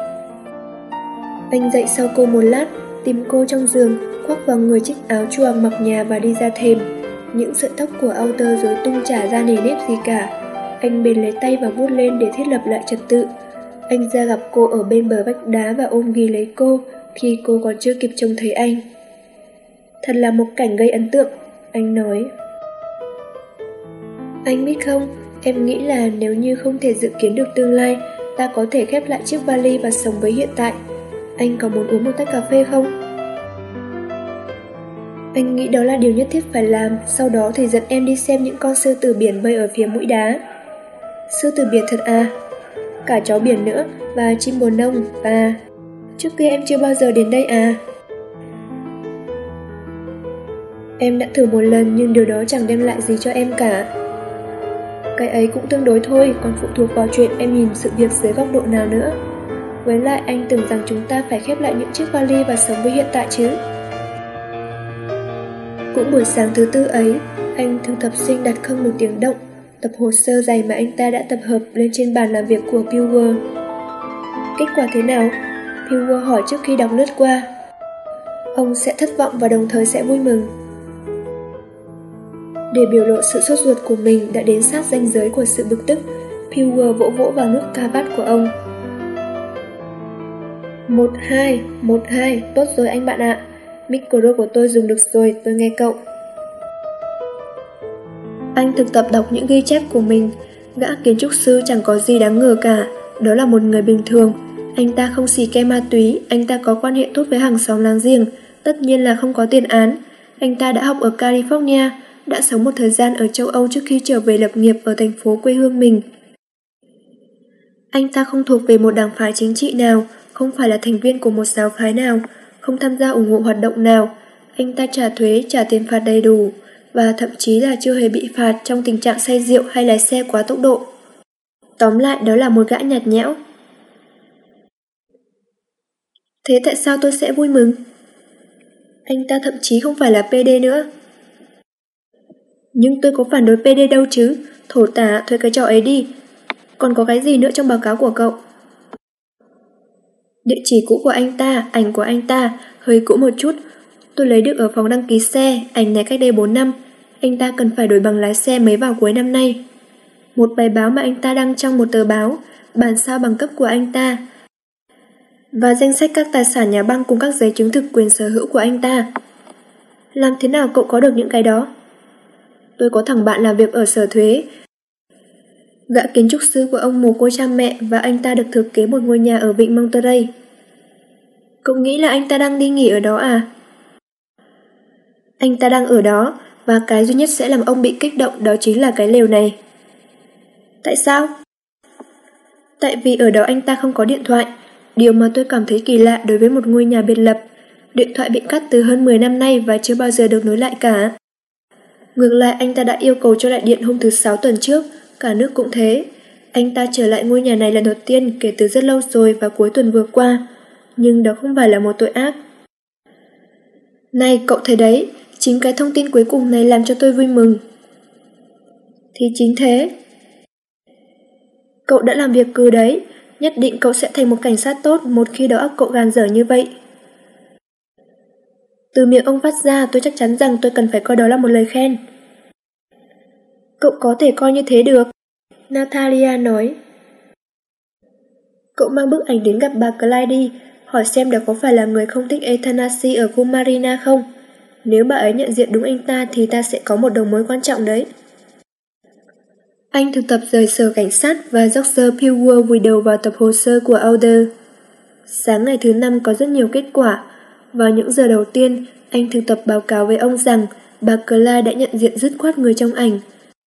Anh dậy sau cô một lát, tìm cô trong giường, khoác vào người chiếc áo choàng mặc nhà và đi ra thềm. Những sợi tóc của Alter rối tung chả ra nề nếp gì cả. Anh bền lấy tay và vuốt lên để thiết lập lại trật tự. Anh ra gặp cô ở bên bờ vách đá và ôm ghì lấy cô khi cô còn chưa kịp trông thấy anh. Thật là một cảnh gây ấn tượng, anh nói. Anh biết không, em nghĩ là nếu như không thể dự kiến được tương lai, ta có thể khép lại chiếc vali và sống với hiện tại. Anh có muốn uống một tách cà phê không? Anh nghĩ đó là điều nhất thiết phải làm, sau đó thì dẫn em đi xem những con sư tử biển bơi ở phía mũi đá. Sư tử biển thật à? Cả chó biển nữa, và chim bồ nông, và... Trước kia em chưa bao giờ đến đây à? Em đã thử một lần nhưng điều đó chẳng đem lại gì cho em cả. Cái ấy cũng tương đối thôi, còn phụ thuộc vào chuyện em nhìn sự việc dưới góc độ nào nữa. Với lại anh tưởng rằng chúng ta phải khép lại những chiếc vali và sống với hiện tại chứ. Cũng buổi sáng thứ tư ấy, anh thư thập sinh đặt không một tiếng động, tập hồ sơ dày mà anh ta đã tập hợp lên trên bàn làm việc của Pilger. Kết quả thế nào? Pilger hỏi trước khi đọc lướt qua. Ông sẽ thất vọng và đồng thời sẽ vui mừng. Để biểu lộ sự sốt ruột của mình đã đến sát ranh giới của sự bực tức, Pilger vỗ vỗ vào nút cà vạt của ông. 1-2, tốt rồi anh bạn ạ. Micro của tôi dùng được rồi, tôi nghe cậu. Anh thực tập đọc những ghi chép của mình. Gã kiến trúc sư chẳng có gì đáng ngờ cả. Đó là một người bình thường. Anh ta không xì ke ma túy, anh ta có quan hệ tốt với hàng xóm láng giềng, tất nhiên là không có tiền án. Anh ta đã học ở California, đã sống một thời gian ở châu Âu trước khi trở về lập nghiệp ở thành phố quê hương mình. Anh ta không thuộc về một đảng phái chính trị nào, không phải là thành viên của một giáo phái nào, không tham gia ủng hộ hoạt động nào. Anh ta trả thuế, trả tiền phạt đầy đủ, và thậm chí là chưa hề bị phạt trong tình trạng say rượu hay lái xe quá tốc độ. Tóm lại đó là một gã nhạt nhẽo. Thế tại sao tôi sẽ vui mừng? Anh ta thậm chí không phải là PD nữa. Nhưng tôi có phản đối PD đâu chứ. Thổ tả, thôi cái trò ấy đi. Còn có cái gì nữa trong báo cáo của cậu? Địa chỉ cũ của anh ta, ảnh của anh ta, hơi cũ một chút. Tôi lấy được ở phòng đăng ký xe, ảnh này cách đây 4 năm. Anh ta cần phải đổi bằng lái xe mới vào cuối năm nay. Một bài báo mà anh ta đăng trong một tờ báo, bản sao bằng cấp của anh ta, và danh sách các tài sản nhà băng cùng các giấy chứng thực quyền sở hữu của anh ta. Làm thế nào cậu có được những cái đó? Tôi có thằng bạn làm việc ở sở thuế. Gã kiến trúc sư của ông mồ côi cha mẹ và anh ta được thừa kế một ngôi nhà ở vịnh Monterey. Cậu nghĩ là anh ta đang đi nghỉ ở đó à? Anh ta đang ở đó, và cái duy nhất sẽ làm ông bị kích động đó chính là cái lều này. Tại sao? Tại vì ở đó anh ta không có điện thoại, điều mà tôi cảm thấy kỳ lạ đối với một ngôi nhà biệt lập. Điện thoại bị cắt từ hơn 10 năm nay và chưa bao giờ được nối lại cả. Ngược lại anh ta đã yêu cầu cho lại điện hôm thứ 6 tuần trước, cả nước cũng thế. Anh ta trở lại ngôi nhà này lần đầu tiên kể từ rất lâu rồi vào cuối tuần vừa qua. Nhưng đó không phải là một tội ác. Này cậu thấy đấy, chính cái thông tin cuối cùng này làm cho tôi vui mừng. Thì chính thế. Cậu đã làm việc cừ đấy, nhất định cậu sẽ thành một cảnh sát tốt một khi đầu óc cậu gàn dở như vậy. Từ miệng ông phát ra tôi chắc chắn rằng tôi cần phải coi đó là một lời khen. Cậu có thể coi như thế được, Natalia nói. Cậu mang bức ảnh đến gặp bà Clyde đi, hỏi xem đó có phải là người không thích euthanasia ở khu Marina không. Nếu bà ấy nhận diện đúng anh ta thì ta sẽ có một đầu mối quan trọng đấy. Anh thực tập rời sở cảnh sát và George Pilger vùi đầu vào tập hồ sơ của Alder. Sáng ngày thứ 5 có rất nhiều kết quả. Vào những giờ đầu tiên, anh thực tập báo cáo với ông rằng bà Clyde đã nhận diện dứt khoát người trong ảnh.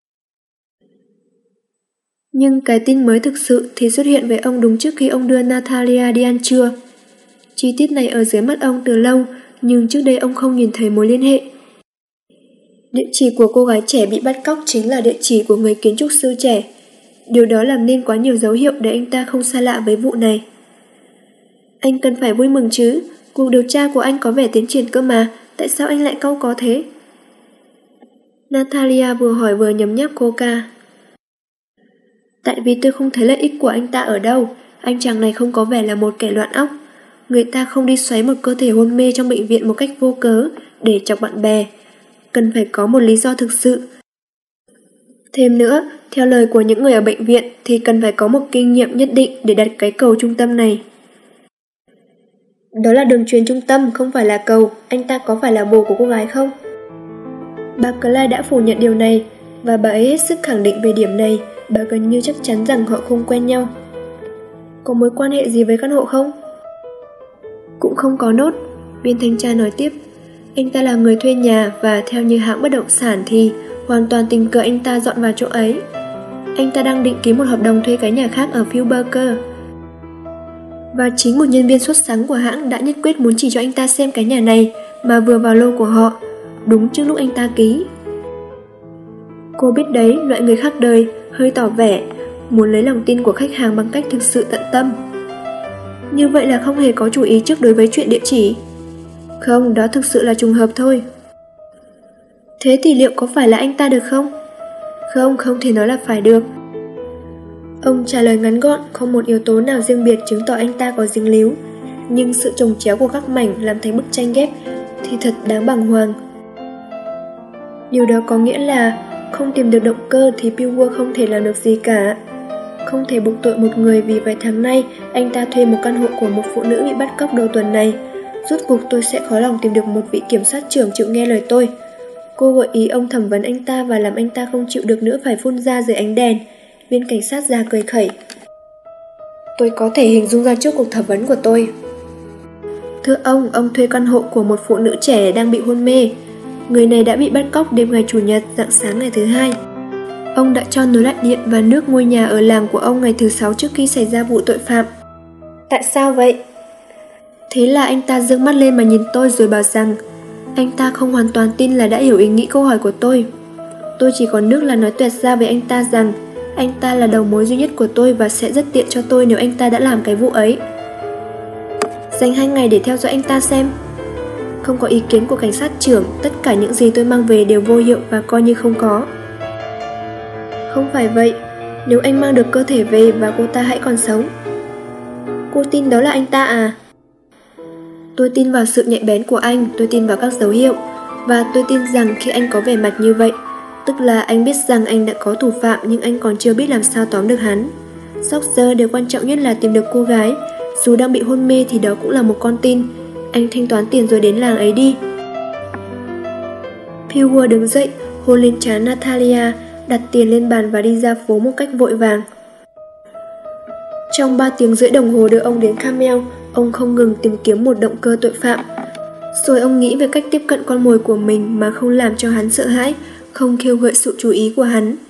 Nhưng cái tin mới thực sự thì xuất hiện với ông đúng trước khi ông đưa Natalia đi ăn trưa. Chi tiết này ở dưới mắt ông từ lâu, nhưng trước đây ông không nhìn thấy mối liên hệ. Địa chỉ của cô gái trẻ bị bắt cóc chính là địa chỉ của người kiến trúc sư trẻ. Điều đó làm nên quá nhiều dấu hiệu để anh ta không xa lạ với vụ này. Anh cần phải vui mừng chứ, cuộc điều tra của anh có vẻ tiến triển cơ mà, tại sao anh lại cau có thế? Natalia vừa hỏi vừa nhấm nháp coca. Tại vì tôi không thấy lợi ích của anh ta ở đâu, anh chàng này không có vẻ là một kẻ loạn óc. Người ta không đi xoáy một cơ thể hôn mê trong bệnh viện một cách vô cớ để chọc bạn bè. Cần phải có một lý do thực sự. Thêm nữa, theo lời của những người ở bệnh viện thì cần phải có một kinh nghiệm nhất định để đặt cái cầu trung tâm này. Đó là đường truyền trung tâm, không phải là cầu. Anh ta có phải là bồ của cô gái không? Bà Clyde đã phủ nhận điều này, và bà ấy hết sức khẳng định về điểm này. Bà gần như chắc chắn rằng họ không quen nhau. Có mối quan hệ gì với căn hộ không? Cũng không có nốt, viên thanh tra nói tiếp. Anh ta là người thuê nhà và theo như hãng bất động sản thì hoàn toàn tình cờ anh ta dọn vào chỗ ấy. Anh ta đang định ký một hợp đồng thuê cái nhà khác ở Filberger. Và chính một nhân viên xuất sắc của hãng đã nhất quyết muốn chỉ cho anh ta xem cái nhà này mà vừa vào lô của họ, đúng trước lúc anh ta ký. Cô biết đấy, loại người khác đời, hơi tỏ vẻ, muốn lấy lòng tin của khách hàng bằng cách thực sự tận tâm. Như vậy là không hề có chú ý trước đối với chuyện địa chỉ. Không, đó thực sự là trùng hợp thôi. Thế thì liệu có phải là anh ta được không? Không, không thể nói là phải được. Ông trả lời ngắn gọn, không một yếu tố nào riêng biệt chứng tỏ anh ta có dính líu. Nhưng sự chồng chéo của các mảnh làm thành bức tranh ghép thì thật đáng bàng hoàng. Điều đó có nghĩa là không tìm được động cơ thì Pilger không thể làm được gì cả. Không thể buộc tội một người vì vài tháng nay anh ta thuê một căn hộ của một phụ nữ bị bắt cóc đầu tuần này. Rốt cuộc tôi sẽ khó lòng tìm được một vị kiểm sát trưởng chịu nghe lời tôi. Cô gợi ý ông thẩm vấn anh ta và làm anh ta không chịu được nữa phải phun ra dưới ánh đèn. Viên cảnh sát già cười khẩy. Tôi có thể hình dung ra trước cuộc thẩm vấn của tôi. Thưa ông thuê căn hộ của một phụ nữ trẻ đang bị hôn mê. Người này đã bị bắt cóc đêm ngày Chủ nhật, rạng sáng ngày thứ Hai. Ông đã cho nối lại điện và nước ngôi nhà ở làng của ông ngày thứ Sáu trước khi xảy ra vụ tội phạm. Tại sao vậy? Thế là anh ta giương mắt lên mà nhìn tôi rồi bảo rằng anh ta không hoàn toàn tin là đã hiểu ý nghĩ câu hỏi của tôi. Tôi chỉ còn nước là nói toẹt ra với anh ta rằng anh ta là đầu mối duy nhất của tôi và sẽ rất tiện cho tôi nếu anh ta đã làm cái vụ ấy. Dành 2 ngày để theo dõi anh ta xem. Không có ý kiến của cảnh sát trưởng, tất cả những gì tôi mang về đều vô hiệu và coi như không có. Không phải vậy, nếu anh mang được cơ thể về và cô ta hãy còn sống. Cô tin đó là anh ta à? Tôi tin vào sự nhạy bén của anh, tôi tin vào các dấu hiệu. Và tôi tin rằng khi anh có vẻ mặt như vậy, tức là anh biết rằng anh đã có thủ phạm nhưng anh còn chưa biết làm sao tóm được hắn. Sóc giờ điều quan trọng nhất là tìm được cô gái. Dù đang bị hôn mê thì đó cũng là một con tin. Anh thanh toán tiền rồi đến làng ấy đi. Pilger đứng dậy, hôn lên trán Natalia, đặt tiền lên bàn và đi ra phố một cách vội vàng. Trong 3 tiếng rưỡi đồng hồ đưa ông đến Carmel, ông không ngừng tìm kiếm một động cơ tội phạm. Rồi ông nghĩ về cách tiếp cận con mồi của mình mà không làm cho hắn sợ hãi, không khiêu gợi sự chú ý của hắn.